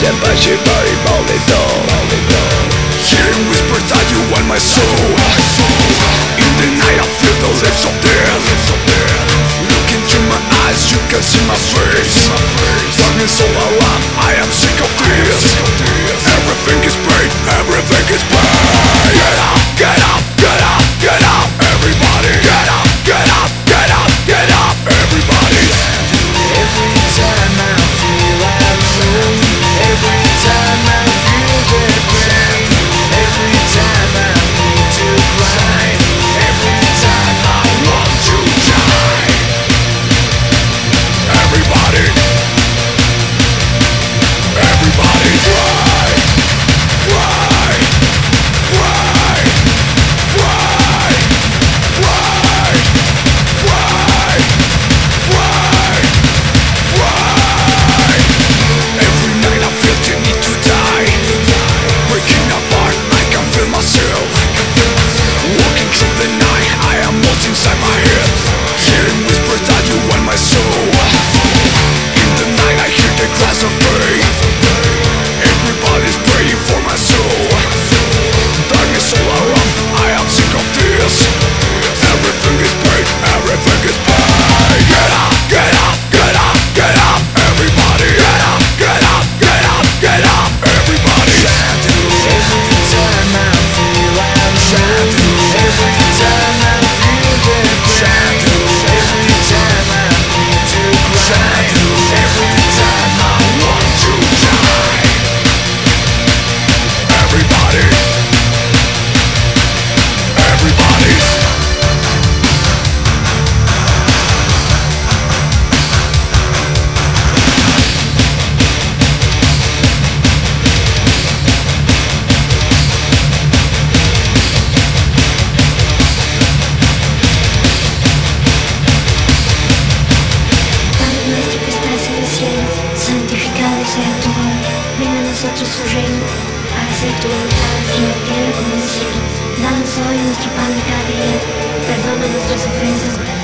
Shibari maldito. Hearing whispers that you want my soul. In the night I feel the lips of death. Look into my eyes, you can see my face. Darkness all around, I am sick of this. Everything is pain, everything is pain. Get up, get up, get up, get up. Everybody, get up, get up, get up, get up. Everybody. Every time I feel I'm alone, every time I feel depressed, every time I need to cry, every time I want to die. Everybody, everybody cry, cry, cry, cry, cry, cry, cry, cry. Every night I feel the need to die. Breaking apart, I can feel myself. Walking through the night, I am lost inside my head. Hearing whispers that you want my soul. In the night I hear the cries of pain. Everybody's praying for my soul. Darkness all around, I am sick of this. Everything is pain, everything is pain. Get up, get up, get up, get up. Everybody, get up, get up, get up, get up. Everybody. Every time I feel I'm alone, every time I feel depressed, every time I need to cry, every time I Want to die. Everybody, everybody. Dame nuestro que estás en el cielo, santificado sea tu nombre. Venga a nosotros su reino, hágase tu voluntad en la tierra como en el cielo. Danos hoy nuestro pan de cada día, perdona nuestras ofensas